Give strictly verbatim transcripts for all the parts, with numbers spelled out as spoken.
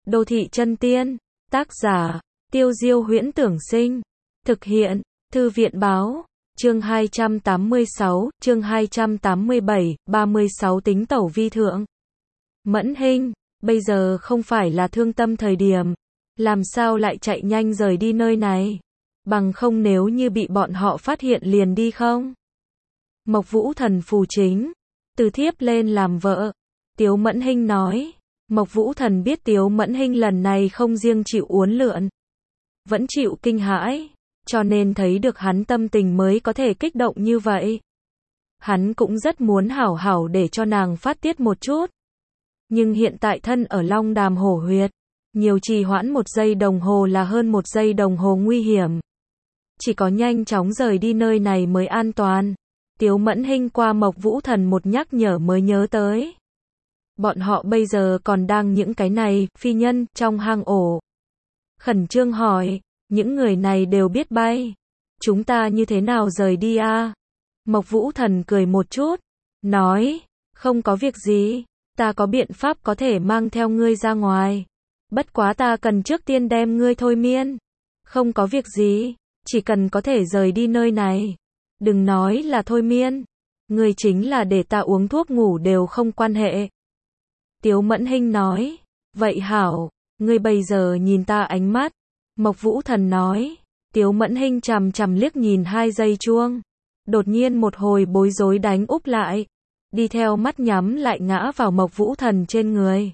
Đô thị chân tiên, tác giả, Tiêu Diêu Huyễn Tưởng Sinh, thực hiện, Thư viện Báo, chương hai trăm tám mươi sáu, chương hai trăm tám mươi bảy, ba mươi sáu tính tẩu vi thượng. Mẫn Hinh, bây giờ không phải là thương tâm thời điểm, làm sao lại chạy nhanh rời đi nơi này, bằng không nếu như bị bọn họ phát hiện liền đi không? Mộc Vũ Thần phù chính, từ thiếp lên làm vợ, Tiếu Mẫn Hinh nói. Mộc Vũ Thần biết Tiếu Mẫn Hinh lần này không riêng chịu uốn lượn, vẫn chịu kinh hãi, cho nên thấy được hắn tâm tình mới có thể kích động như vậy. Hắn cũng rất muốn hảo hảo để cho nàng phát tiết một chút. Nhưng hiện tại thân ở Long Đàm hổ huyệt, nhiều trì hoãn một giây đồng hồ là hơn một giây đồng hồ nguy hiểm. Chỉ có nhanh chóng rời đi nơi này mới an toàn. Tiếu Mẫn Hinh qua Mộc Vũ Thần một nhắc nhở mới nhớ tới. Bọn họ bây giờ còn đang những cái này, phi nhân, trong hang ổ. Khẩn trương hỏi, những người này đều biết bay. Chúng ta như thế nào rời đi a? À? Mộc Vũ Thần cười một chút, nói, không có việc gì, ta có biện pháp có thể mang theo ngươi ra ngoài. Bất quá ta cần trước tiên đem ngươi thôi miên. Không có việc gì, chỉ cần có thể rời đi nơi này. Đừng nói là thôi miên. Ngươi chính là để ta uống thuốc ngủ đều không quan hệ. Tiếu Mẫn Hinh nói, vậy hảo, ngươi bây giờ nhìn ta ánh mắt. Mộc Vũ Thần nói, Tiếu Mẫn Hinh chằm chằm liếc nhìn hai giây chuông. Đột nhiên một hồi bối rối đánh úp lại, đi theo mắt nhắm lại ngã vào Mộc Vũ Thần trên người.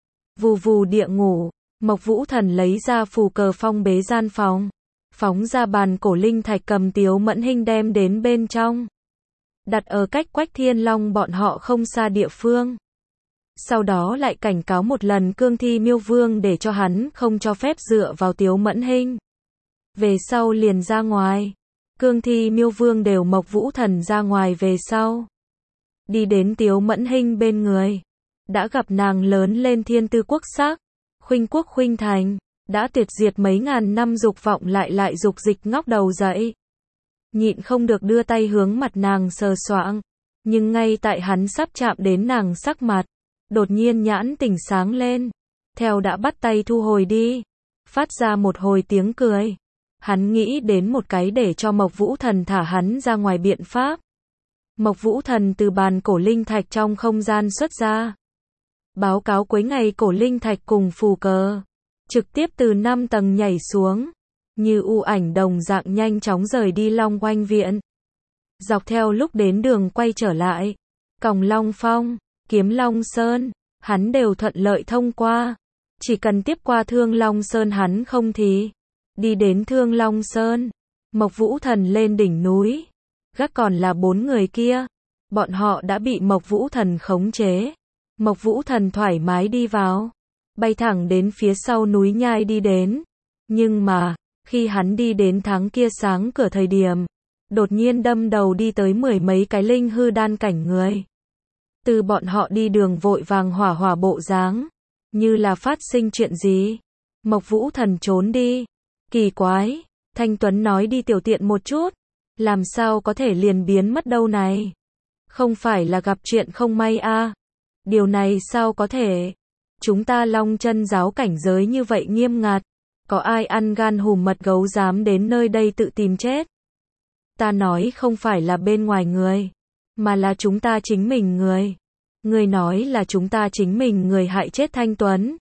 Vù vù địa ngủ, Mộc Vũ Thần lấy ra phù cờ phong bế gian phòng, phóng ra bàn cổ linh thạch cầm Tiếu Mẫn Hinh đem đến bên trong, đặt ở cách Quách Thiên Long bọn họ không xa địa phương. Sau đó lại cảnh cáo một lần Cương Thi Miêu Vương để cho hắn không cho phép dựa vào Tiếu Mẫn Hinh. Về sau liền ra ngoài. Cương Thi Miêu Vương đều Mộc Vũ Thần ra ngoài về sau. Đi đến Tiếu Mẫn Hinh bên người. Đã gặp nàng lớn lên thiên tư quốc sắc, khuynh quốc khuynh thành, đã tuyệt diệt mấy ngàn năm dục vọng lại lại dục dịch ngóc đầu dậy. Nhịn không được đưa tay hướng mặt nàng sờ soạng. Nhưng ngay tại hắn sắp chạm đến nàng sắc mặt, đột nhiên nhãn tỉnh sáng lên, theo đã bắt tay thu hồi đi, phát ra một hồi tiếng cười. Hắn nghĩ đến một cái để cho Mộc Vũ Thần thả hắn ra ngoài biện pháp. Mộc Vũ Thần từ bàn cổ linh thạch trong không gian xuất ra, báo cáo cuối ngày cổ linh thạch cùng phù cờ, trực tiếp từ năm tầng nhảy xuống, như u ảnh đồng dạng nhanh chóng rời đi Long Oanh viện. Dọc theo lúc đến đường quay trở lại, Còng Long Phong, Kiếm Long Sơn, hắn đều thuận lợi thông qua. Chỉ cần tiếp qua Thương Long Sơn hắn không thì đi đến Thương Long Sơn. Mộc Vũ Thần lên đỉnh núi, gác còn là bốn người kia, bọn họ đã bị Mộc Vũ Thần khống chế. Mộc Vũ Thần thoải mái đi vào, bay thẳng đến phía sau núi nhai đi đến. Nhưng mà, khi hắn đi đến tháng kia sáng cửa thời điểm, đột nhiên đâm đầu đi tới mười mấy cái linh hư đan cảnh người. Từ bọn họ đi đường vội vàng hỏa hỏa bộ dáng, như là phát sinh chuyện gì. Mộc Vũ Thần trốn đi. Kỳ quái, Thanh Tuấn nói đi tiểu tiện một chút, làm sao có thể liền biến mất đâu này? Không phải là gặp chuyện không may a? À? Điều này sao có thể? Chúng ta Long Chân giáo cảnh giới như vậy nghiêm ngặt, có ai ăn gan hùm mật gấu dám đến nơi đây tự tìm chết? Ta nói không phải là bên ngoài người, mà là chúng ta chính mình người. Người nói là chúng ta chính mình người hại chết Thanh Tuấn.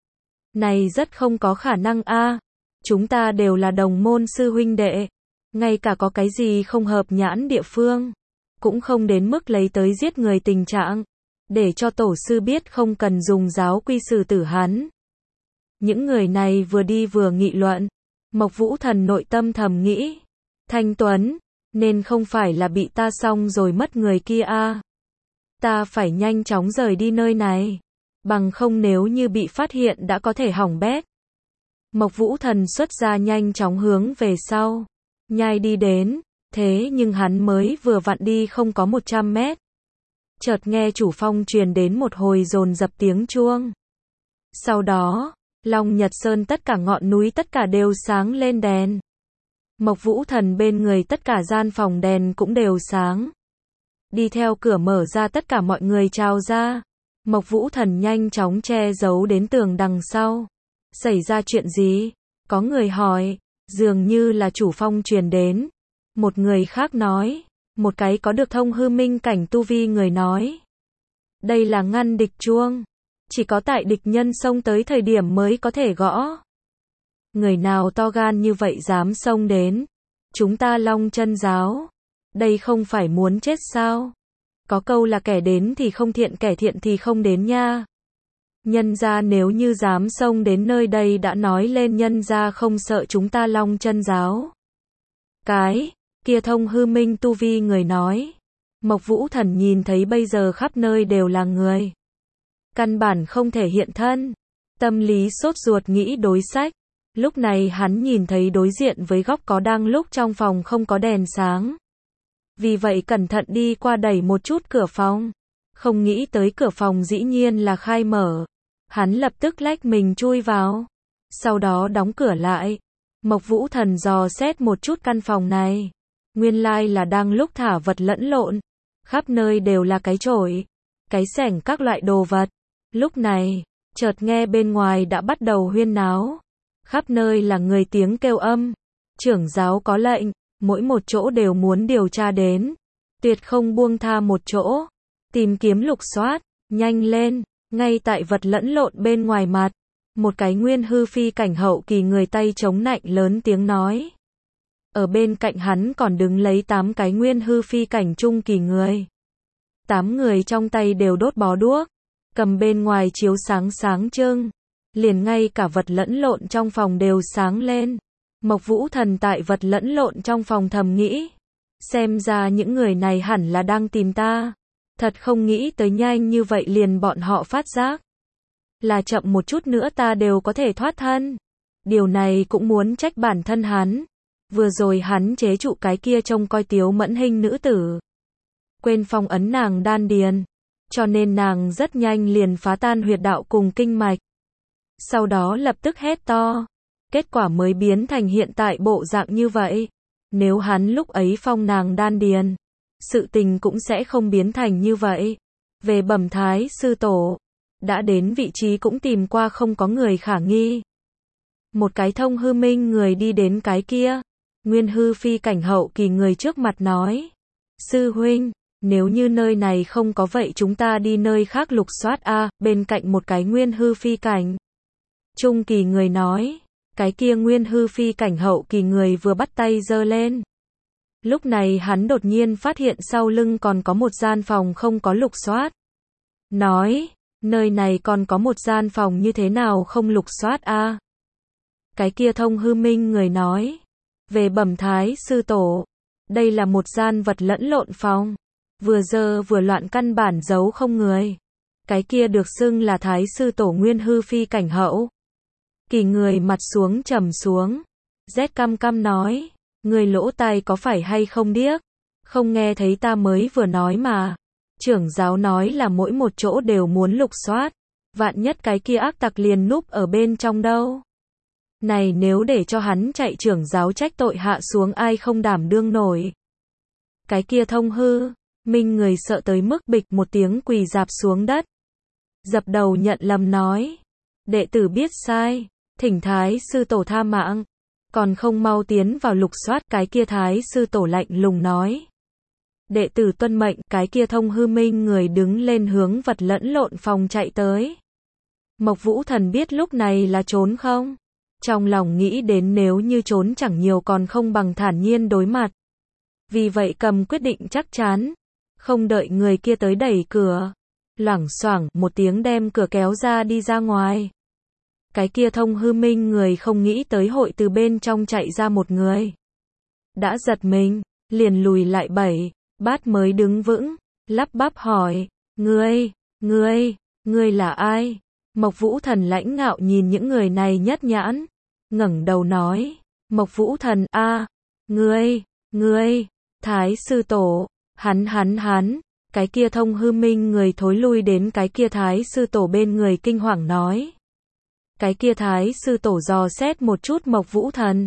Này rất không có khả năng a. À. Chúng ta đều là đồng môn sư huynh đệ, ngay cả có cái gì không hợp nhãn địa phương, cũng không đến mức lấy tới giết người tình trạng, để cho tổ sư biết không cần dùng giáo quy xử tử hắn. Những người này vừa đi vừa nghị luận, Mộc Vũ Thần nội tâm thầm nghĩ, Thanh Tuấn, nên không phải là bị ta xong rồi mất người kia a. À. Ta phải nhanh chóng rời đi nơi này, bằng không nếu như bị phát hiện đã có thể hỏng bét. Mộc Vũ Thần xuất ra nhanh chóng hướng về sau, nhai đi đến, thế nhưng hắn mới vừa vặn đi không có một trăm mét. Chợt nghe chủ phong truyền đến một hồi dồn dập tiếng chuông. Sau đó, Long Nhật Sơn tất cả ngọn núi tất cả đều sáng lên đèn. Mộc Vũ Thần bên người tất cả gian phòng đèn cũng đều sáng. Đi theo cửa mở ra tất cả mọi người trào ra. Mộc Vũ Thần nhanh chóng che giấu đến tường đằng sau. Xảy ra chuyện gì? Có người hỏi, dường như là chủ phong truyền đến. Một người khác nói, một cái có được thông hư minh cảnh tu vi người nói. Đây là ngăn địch chuông. Chỉ có tại địch nhân xông tới thời điểm mới có thể gõ. Người nào to gan như vậy dám xông đến? Chúng ta Long Chân giáo. Đây không phải muốn chết sao? Có câu là kẻ đến thì không thiện, kẻ thiện thì không đến nha. Nhân gia nếu như dám xông đến nơi đây đã nói lên nhân gia không sợ chúng ta Long Chân giáo. Cái kia thông hư minh tu vi người nói. Mộc Vũ Thần nhìn thấy bây giờ khắp nơi đều là người. Căn bản không thể hiện thân. Tâm lý sốt ruột nghĩ đối sách. Lúc này hắn nhìn thấy đối diện với góc có đang lúc trong phòng không có đèn sáng. Vì vậy cẩn thận đi qua đẩy một chút cửa phòng. Không nghĩ tới cửa phòng dĩ nhiên là khai mở. Hắn lập tức lách mình chui vào. Sau đó đóng cửa lại. Mộc Vũ Thần dò xét một chút căn phòng này. Nguyên lai là đang lúc thả vật lẫn lộn. Khắp nơi đều là cái chổi, cái xẻng các loại đồ vật. Lúc này, chợt nghe bên ngoài đã bắt đầu huyên náo. Khắp nơi là người tiếng kêu âm. Trưởng giáo có lệnh, mỗi một chỗ đều muốn điều tra đến. Tuyệt không buông tha một chỗ. Tìm kiếm lục soát, nhanh lên. Ngay tại vật lẫn lộn bên ngoài mặt. Một cái nguyên hư phi cảnh hậu kỳ người tay chống nạnh lớn tiếng nói. Ở bên cạnh hắn còn đứng lấy tám cái nguyên hư phi cảnh trung kỳ người. Tám người trong tay đều đốt bó đuốc. Cầm bên ngoài chiếu sáng sáng trưng. Liền ngay cả vật lẫn lộn trong phòng đều sáng lên. Mộc Vũ Thần tại vật lẫn lộn trong phòng thầm nghĩ. Xem ra những người này hẳn là đang tìm ta. Thật không nghĩ tới nhanh như vậy liền bọn họ phát giác. Là chậm một chút nữa ta đều có thể thoát thân. Điều này cũng muốn trách bản thân hắn. Vừa rồi hắn chế trụ cái kia trông coi tiếu mẫn hình nữ tử. Quên phong ấn nàng đan điền. Cho nên nàng rất nhanh liền phá tan huyệt đạo cùng kinh mạch. Sau đó lập tức hét to. Kết quả mới biến thành hiện tại bộ dạng như vậy. Nếu hắn lúc ấy phong nàng đan điền, sự tình cũng sẽ không biến thành như vậy. Về bẩm thái sư tổ, đã đến vị trí cũng tìm qua không có người khả nghi. Một cái thông hư minh người đi đến cái kia. Nguyên hư phi cảnh hậu kỳ người trước mặt nói. Sư huynh, nếu như nơi này không có vậy chúng ta đi nơi khác lục soát a. À, bên cạnh một cái nguyên hư phi cảnh trung kỳ người nói. Cái kia nguyên hư phi cảnh hậu kỳ người vừa bắt tay giơ lên. Lúc này hắn đột nhiên phát hiện sau lưng còn có một gian phòng không có lục soát. Nói, nơi này còn có một gian phòng như thế nào không lục soát a? À? Cái kia thông hư minh người nói. Về bẩm thái sư tổ, đây là một gian vật lẫn lộn phòng. Vừa dơ vừa loạn căn bản giấu không người. Cái kia được xưng là thái sư tổ nguyên hư phi cảnh hậu. Kỳ người mặt xuống trầm xuống. Rét căm căm nói. Người lỗ tai có phải hay không điếc? Không nghe thấy ta mới vừa nói mà. Trưởng giáo nói là mỗi một chỗ đều muốn lục soát. Vạn nhất cái kia ác tặc liền núp ở bên trong đâu. Này nếu để cho hắn chạy trưởng giáo trách tội hạ xuống ai không đảm đương nổi. Cái kia thông hư, minh người sợ tới mức bịch một tiếng quỳ dạp xuống đất. Dập đầu nhận lầm nói. Đệ tử biết sai, thỉnh thái sư tổ tha mạng. Còn không mau tiến vào lục soát cái kia thái sư tổ lạnh lùng nói. Đệ tử tuân mệnh cái kia thông hư minh người đứng lên hướng vật lẫn lộn phòng chạy tới. Mộc Vũ Thần biết lúc này là trốn không? Trong lòng nghĩ đến nếu như trốn chẳng nhiều còn không bằng thản nhiên đối mặt. Vì vậy cầm quyết định chắc chắn. Không đợi người kia tới đẩy cửa. Loảng xoảng một tiếng đem cửa kéo ra đi ra ngoài. Cái kia thông hư minh người không nghĩ tới hội từ bên trong chạy ra một người. Đã giật mình, liền lùi lại bảy, bát mới đứng vững, lắp bắp hỏi, ngươi, ngươi, ngươi là ai? Mộc Vũ Thần lãnh ngạo nhìn những người này nhất nhãn, ngẩng đầu nói, Mộc Vũ Thần a, à, ngươi, ngươi, thái sư tổ, hắn hắn hắn, cái kia thông hư minh người thối lui đến cái kia thái sư tổ bên người kinh hoàng nói. Cái kia thái sư tổ dò xét một chút Mộc Vũ Thần.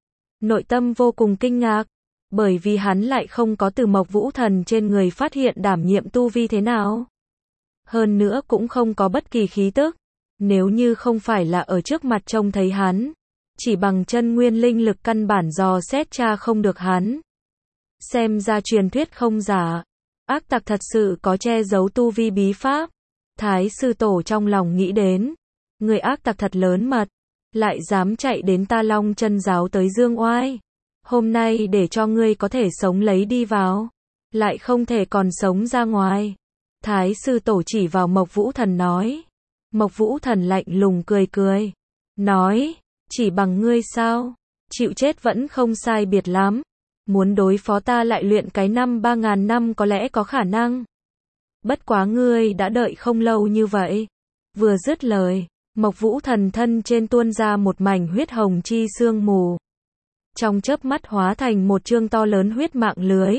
Nội tâm vô cùng kinh ngạc, bởi vì hắn lại không có từ Mộc Vũ Thần trên người phát hiện đảm nhiệm tu vi thế nào. Hơn nữa cũng không có bất kỳ khí tức. Nếu như không phải là ở trước mặt trông thấy hắn, chỉ bằng chân nguyên linh lực căn bản dò xét tra không được hắn. Xem ra truyền thuyết không giả, ác tặc thật sự có che giấu tu vi bí pháp. Thái sư tổ trong lòng nghĩ đến, người ác tặc thật lớn mật, lại dám chạy đến ta Long Chân giáo tới dương oai. Hôm nay để cho ngươi có thể sống lấy đi vào, lại không thể còn sống ra ngoài. Thái sư tổ chỉ vào Mộc Vũ Thần nói. Mộc Vũ Thần lạnh lùng cười cười, nói, chỉ bằng ngươi sao, chịu chết vẫn không sai biệt lắm. Muốn đối phó ta lại luyện cái năm ba ngàn năm có lẽ có khả năng. Bất quá ngươi đã đợi không lâu như vậy. Vừa dứt lời, Mộc Vũ Thần thân trên tuôn ra một mảnh huyết hồng chi sương mù. Trong chớp mắt hóa thành một chương to lớn huyết mạng lưới.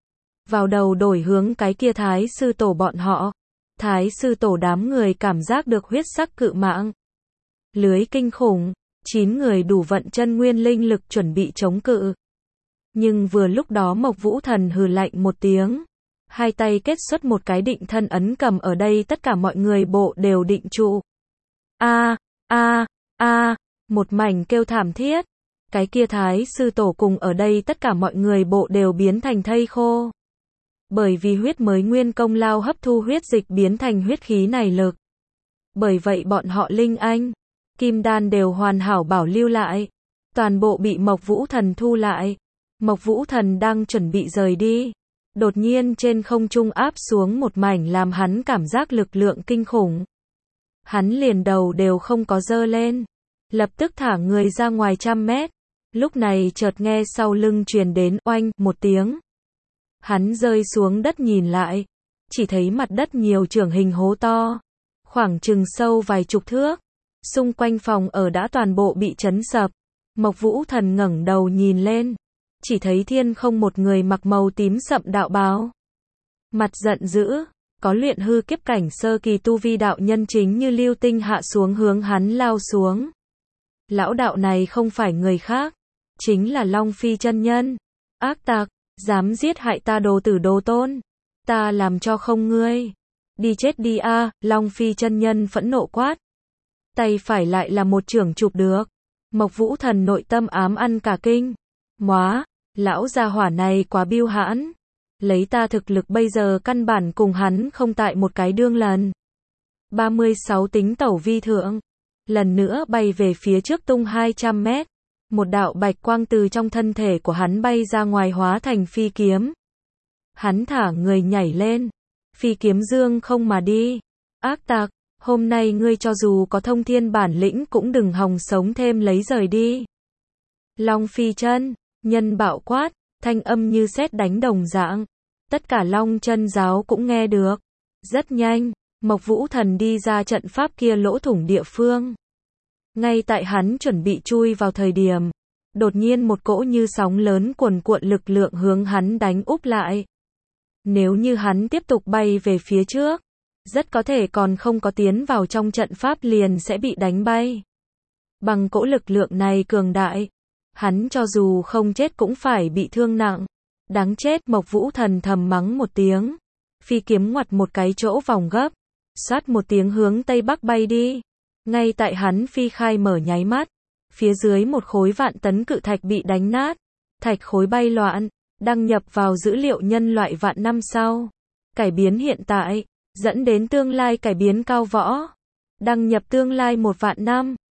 Vào đầu đổi hướng cái kia thái sư tổ bọn họ. Thái sư tổ đám người cảm giác được huyết sắc cự mạng. Lưới kinh khủng, chín người đủ vận chân nguyên linh lực chuẩn bị chống cự. Nhưng vừa lúc đó Mộc Vũ Thần hừ lạnh một tiếng. Hai tay kết xuất một cái định thân ấn cầm ở đây tất cả mọi người bộ đều định trụ. A, a, a, một mảnh kêu thảm thiết. Cái kia thái sư tổ cùng ở đây tất cả mọi người bộ đều biến thành thây khô. Bởi vì huyết mới nguyên công lao hấp thu huyết dịch biến thành huyết khí này lực. Bởi vậy bọn họ linh anh, kim đan đều hoàn hảo bảo lưu lại. Toàn bộ bị Mộc Vũ Thần thu lại. Mộc Vũ Thần đang chuẩn bị rời đi. Đột nhiên trên không trung áp xuống một mảnh làm hắn cảm giác lực lượng kinh khủng. Hắn liền đầu đều không có dơ lên. Lập tức thả người ra ngoài trăm mét. Lúc này chợt nghe sau lưng truyền đến oanh một tiếng. Hắn rơi xuống đất nhìn lại. Chỉ thấy mặt đất nhiều trưởng hình hố to. Khoảng chừng sâu vài chục thước. Xung quanh phòng ở đã toàn bộ bị chấn sập. Mộc Vũ Thần ngẩng đầu nhìn lên. Chỉ thấy thiên không một người mặc màu tím sậm đạo bào. Mặt giận dữ, có luyện hư kiếp cảnh sơ kỳ tu vi đạo nhân chính như lưu tinh hạ xuống hướng hắn lao xuống. Lão đạo này không phải người khác, chính là Long Phi chân nhân. Ác tặc, dám giết hại ta đồ tử đồ tôn, ta làm cho không ngươi. Đi chết đi a, Long Phi chân nhân phẫn nộ quát. Tay phải lại là một chưởng chụp được. Mộc Vũ Thần nội tâm ám ăn cả kinh. Móa, lão gia hỏa này quá biêu hãn. Lấy ta thực lực bây giờ căn bản cùng hắn không tại một cái đương lần. ba mươi sáu tính tẩu vi thượng. Lần nữa bay về phía trước tung hai trăm mét. Một đạo bạch quang từ trong thân thể của hắn bay ra ngoài hóa thành phi kiếm. Hắn thả người nhảy lên. Phi kiếm dương không mà đi. Ác tặc, hôm nay ngươi cho dù có thông thiên bản lĩnh cũng đừng hòng sống thêm lấy rời đi. Long Phi chân nhân bạo quát, thanh âm như sét đánh đồng dạng. Tất cả Long Chân giáo cũng nghe được. Rất nhanh, Mộc Vũ Thần đi ra trận pháp kia lỗ thủng địa phương. Ngay tại hắn chuẩn bị chui vào thời điểm, đột nhiên một cỗ như sóng lớn cuồn cuộn lực lượng hướng hắn đánh úp lại. Nếu như hắn tiếp tục bay về phía trước, rất có thể còn không có tiến vào trong trận pháp liền sẽ bị đánh bay. Bằng cỗ lực lượng này cường đại, hắn cho dù không chết cũng phải bị thương nặng. Đáng chết, Mộc Vũ Thần thầm mắng một tiếng. Phi kiếm ngoặt một cái chỗ vòng gấp, xoát một tiếng hướng tây bắc bay đi. Ngay tại hắn phi khai mở nháy mắt, phía dưới một khối vạn tấn cự thạch bị đánh nát. Thạch khối bay loạn, đăng nhập vào dữ liệu nhân loại vạn năm sau. Cải biến hiện tại, dẫn đến tương lai cải biến cao võ. Đăng nhập tương lai một vạn năm.